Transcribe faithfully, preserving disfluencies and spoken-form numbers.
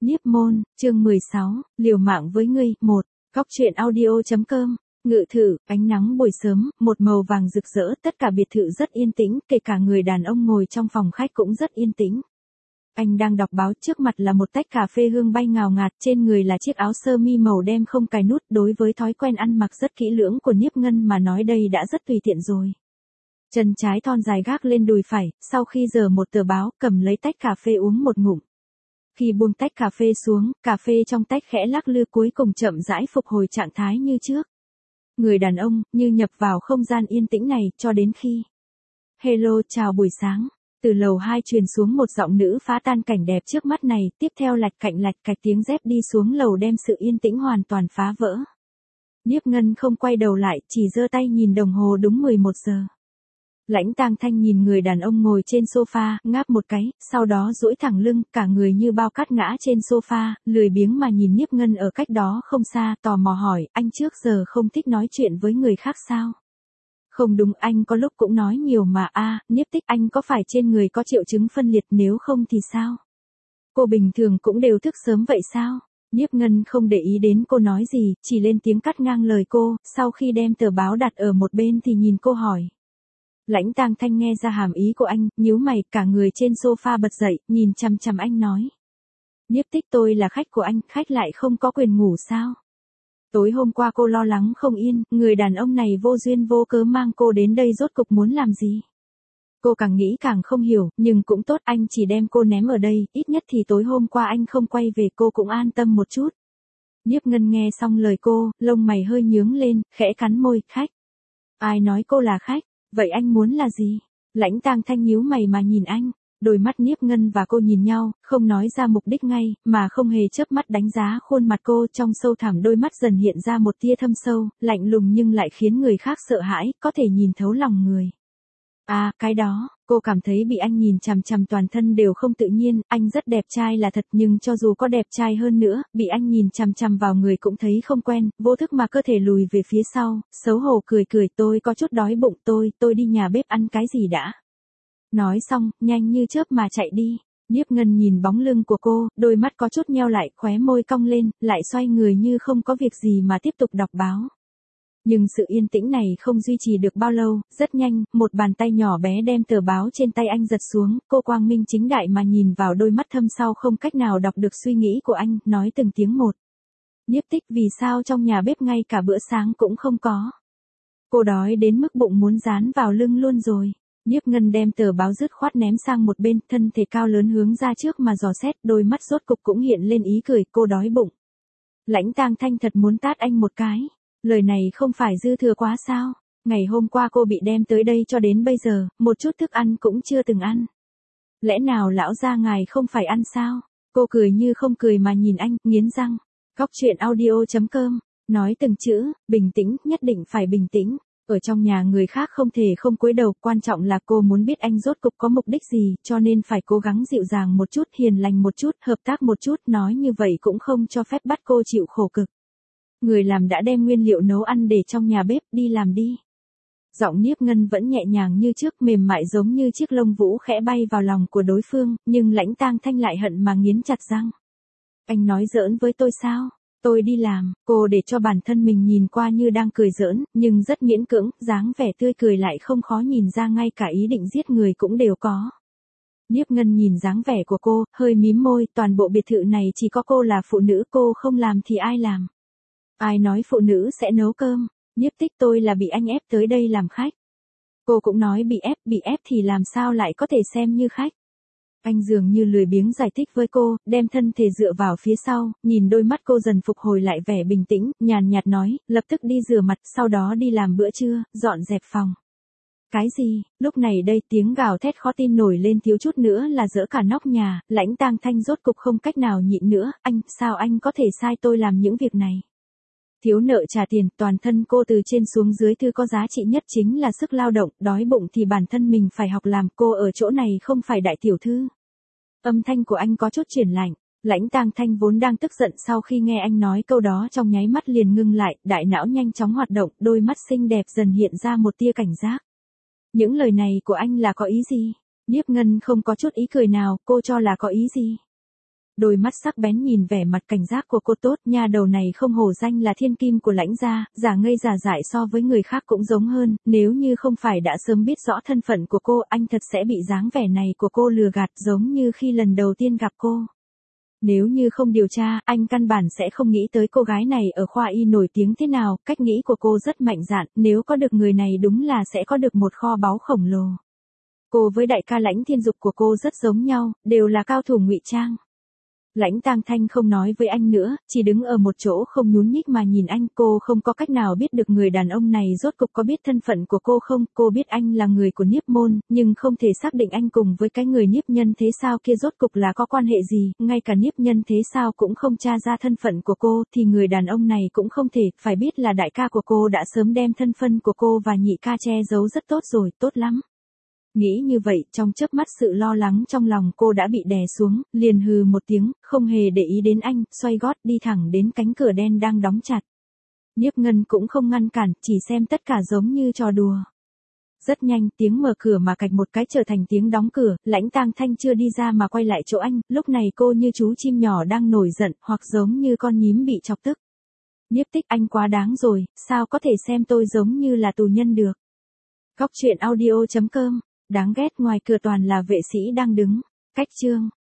Nhiếp môn, chương mười sáu, liều mạng với ngươi, một, góc truyện audio.com, ngự thự, ánh nắng buổi sớm, một màu vàng rực rỡ, tất cả biệt thự rất yên tĩnh, kể cả người đàn ông ngồi trong phòng khách cũng rất yên tĩnh. Anh đang đọc báo, trước mặt là một tách cà phê hương bay ngào ngạt, trên người là chiếc áo sơ mi màu đen không cài nút, đối với thói quen ăn mặc rất kỹ lưỡng của Niếp Ngân mà nói đây đã rất tùy tiện rồi. Chân trái thon dài gác lên đùi phải, sau khi giở một tờ báo, cầm lấy tách cà phê uống một ngụm. Khi buông tách cà phê xuống, cà phê trong tách khẽ lắc lư cuối cùng chậm rãi phục hồi trạng thái như trước. Người đàn ông, như nhập vào không gian yên tĩnh này, cho đến khi. Hello, chào buổi sáng. Từ lầu hai truyền xuống một giọng nữ phá tan cảnh đẹp trước mắt này, tiếp theo lạch cạnh lạch cạch tiếng dép đi xuống lầu đem sự yên tĩnh hoàn toàn phá vỡ. Niếp Ngân không quay đầu lại, chỉ giơ tay nhìn đồng hồ đúng mười một giờ. Lãnh Tang Thanh nhìn người đàn ông ngồi trên sofa, ngáp một cái, sau đó duỗi thẳng lưng, cả người như bao cát ngã trên sofa, lười biếng mà nhìn Niếp Ngân ở cách đó không xa, tò mò hỏi, anh trước giờ không thích nói chuyện với người khác sao? Không đúng, anh có lúc cũng nói nhiều mà a, à, Niếp Tích, anh có phải trên người có triệu chứng phân liệt, nếu không thì sao? Cô bình thường cũng đều thức sớm vậy sao? Niếp Ngân không để ý đến cô nói gì, chỉ lên tiếng cắt ngang lời cô, sau khi đem tờ báo đặt ở một bên thì nhìn cô hỏi. Lãnh Tang Thanh nghe ra hàm ý của anh, nhíu mày, cả người trên sofa bật dậy, nhìn chằm chằm anh nói. Niếp Tích, tôi là khách của anh, khách lại không có quyền ngủ sao? Tối hôm qua cô lo lắng không yên, người đàn ông này vô duyên vô cớ mang cô đến đây rốt cục muốn làm gì? Cô càng nghĩ càng không hiểu, nhưng cũng tốt, anh chỉ đem cô ném ở đây, ít nhất thì tối hôm qua anh không quay về cô cũng an tâm một chút. Niếp Ngân nghe xong lời cô, lông mày hơi nhướng lên, khẽ cắn môi, khách. Ai nói cô là khách? Vậy anh muốn là gì? Lãnh Tang Thanh nhíu mày mà nhìn anh, đôi mắt Niếp Ngân và cô nhìn nhau, không nói ra mục đích ngay, mà không hề chớp mắt đánh giá khuôn mặt cô, trong sâu thẳm đôi mắt dần hiện ra một tia thâm sâu, lạnh lùng nhưng lại khiến người khác sợ hãi, có thể nhìn thấu lòng người. À, cái đó, cô cảm thấy bị anh nhìn chằm chằm toàn thân đều không tự nhiên, anh rất đẹp trai là thật nhưng cho dù có đẹp trai hơn nữa, bị anh nhìn chằm chằm vào người cũng thấy không quen, vô thức mà cơ thể lùi về phía sau, xấu hổ cười cười, tôi có chút đói bụng, tôi, tôi đi nhà bếp ăn cái gì đã. Nói xong, nhanh như chớp mà chạy đi. Niếp Ngân nhìn bóng lưng của cô, đôi mắt có chút nheo lại, khóe môi cong lên, lại xoay người như không có việc gì mà tiếp tục đọc báo. Nhưng sự yên tĩnh này không duy trì được bao lâu, rất nhanh, một bàn tay nhỏ bé đem tờ báo trên tay anh giật xuống, cô quang minh chính đại mà nhìn vào đôi mắt thâm sâu không cách nào đọc được suy nghĩ của anh, nói từng tiếng một. Niếp Tích, vì sao trong nhà bếp ngay cả bữa sáng cũng không có? Cô đói đến mức bụng muốn dán vào lưng luôn rồi. Niếp Ngân đem tờ báo dứt khoát ném sang một bên, thân thể cao lớn hướng ra trước mà dò xét, đôi mắt rốt cục cũng hiện lên ý cười, cô đói bụng. Lãnh Tang Thanh thật muốn tát anh một cái. Lời này không phải dư thừa quá sao? Ngày hôm qua cô bị đem tới đây cho đến bây giờ, một chút thức ăn cũng chưa từng ăn. Lẽ nào lão gia ngài không phải ăn sao? Cô cười như không cười mà nhìn anh, nghiến răng. Góc truyện audio.com, nói từng chữ, bình tĩnh, nhất định phải bình tĩnh. Ở trong nhà người khác không thể không cúi đầu, quan trọng là cô muốn biết anh rốt cục có mục đích gì, cho nên phải cố gắng dịu dàng một chút, hiền lành một chút, hợp tác một chút, nói như vậy cũng không cho phép bắt cô chịu khổ cực. Người làm đã đem nguyên liệu nấu ăn để trong nhà bếp, đi làm đi. Giọng Niếp Ngân vẫn nhẹ nhàng như trước, mềm mại giống như chiếc lông vũ khẽ bay vào lòng của đối phương, nhưng Lãnh Tang Thanh lại hận mà nghiến chặt răng. Anh nói giỡn với tôi sao? Tôi đi làm, cô để cho bản thân mình nhìn qua như đang cười giỡn, nhưng rất miễn cưỡng, dáng vẻ tươi cười lại không khó nhìn ra, ngay cả ý định giết người cũng đều có. Niếp Ngân nhìn dáng vẻ của cô, hơi mím môi, toàn bộ biệt thự này chỉ có cô là phụ nữ, cô không làm thì ai làm? Ai nói phụ nữ sẽ nấu cơm? Niếp Tích, tôi là bị anh ép tới đây làm khách. Cô cũng nói bị ép, bị ép thì làm sao lại có thể xem như khách? Anh dường như lười biếng giải thích với cô, đem thân thể dựa vào phía sau, nhìn đôi mắt cô dần phục hồi lại vẻ bình tĩnh, nhàn nhạt nói, lập tức đi rửa mặt, sau đó đi làm bữa trưa, dọn dẹp phòng. Cái gì? Lúc này đây tiếng gào thét khó tin nổi lên, thiếu chút nữa là dỡ cả nóc nhà. Lãnh Tang Thanh rốt cục không cách nào nhịn nữa, anh, sao anh có thể sai tôi làm những việc này? Thiếu nợ trả tiền, toàn thân cô từ trên xuống dưới, thứ có giá trị nhất chính là sức lao động, đói bụng thì bản thân mình phải học làm, cô ở chỗ này không phải đại tiểu thư. Âm thanh của anh có chút chuyển lạnh, Lãnh Tang Thanh vốn đang tức giận sau khi nghe anh nói câu đó trong nháy mắt liền ngưng lại, đại não nhanh chóng hoạt động, đôi mắt xinh đẹp dần hiện ra một tia cảnh giác. Những lời này của anh là có ý gì? Niếp Ngân không có chút ý cười nào, cô cho là có ý gì? Đôi mắt sắc bén nhìn vẻ mặt cảnh giác của cô tốt, nha đầu này không hổ danh là thiên kim của Lãnh gia, giả ngây giả dại so với người khác cũng giống hơn, nếu như không phải đã sớm biết rõ thân phận của cô, anh thật sẽ bị dáng vẻ này của cô lừa gạt giống như khi lần đầu tiên gặp cô. Nếu như không điều tra, anh căn bản sẽ không nghĩ tới cô gái này ở khoa y nổi tiếng thế nào, cách nghĩ của cô rất mạnh dạn, nếu có được người này đúng là sẽ có được một kho báu khổng lồ. Cô với đại ca Lãnh Thiên Dục của cô rất giống nhau, đều là cao thủ ngụy trang. Lãnh Tang Thanh không nói với anh nữa, chỉ đứng ở một chỗ không nhún nhích mà nhìn anh. Cô không có cách nào biết được người đàn ông này rốt cục có biết thân phận của cô không. Cô biết anh là người của Niếp môn, nhưng không thể xác định anh cùng với cái người Niếp nhân thế sao kia rốt cục là có quan hệ gì. Ngay cả Niếp nhân thế sao cũng không tra ra thân phận của cô, thì người đàn ông này cũng không thể. Phải biết là đại ca của cô đã sớm đem thân phận của cô và nhị ca che giấu rất tốt rồi, tốt lắm. Nghĩ như vậy, trong chớp mắt sự lo lắng trong lòng cô đã bị đè xuống, liền hừ một tiếng, không hề để ý đến anh, xoay gót đi thẳng đến cánh cửa đen đang đóng chặt. Niếp Ngân cũng không ngăn cản, chỉ xem tất cả giống như trò đùa. Rất nhanh, tiếng mở cửa mà cạch một cái trở thành tiếng đóng cửa, Lãnh Tang Thanh chưa đi ra mà quay lại chỗ anh, lúc này cô như chú chim nhỏ đang nổi giận, hoặc giống như con nhím bị chọc tức. Niếp Tích, anh quá đáng rồi, sao có thể xem tôi giống như là tù nhân được. Góc truyện audio chấm com. Đáng ghét, ngoài cửa toàn là vệ sĩ đang đứng. Cách chương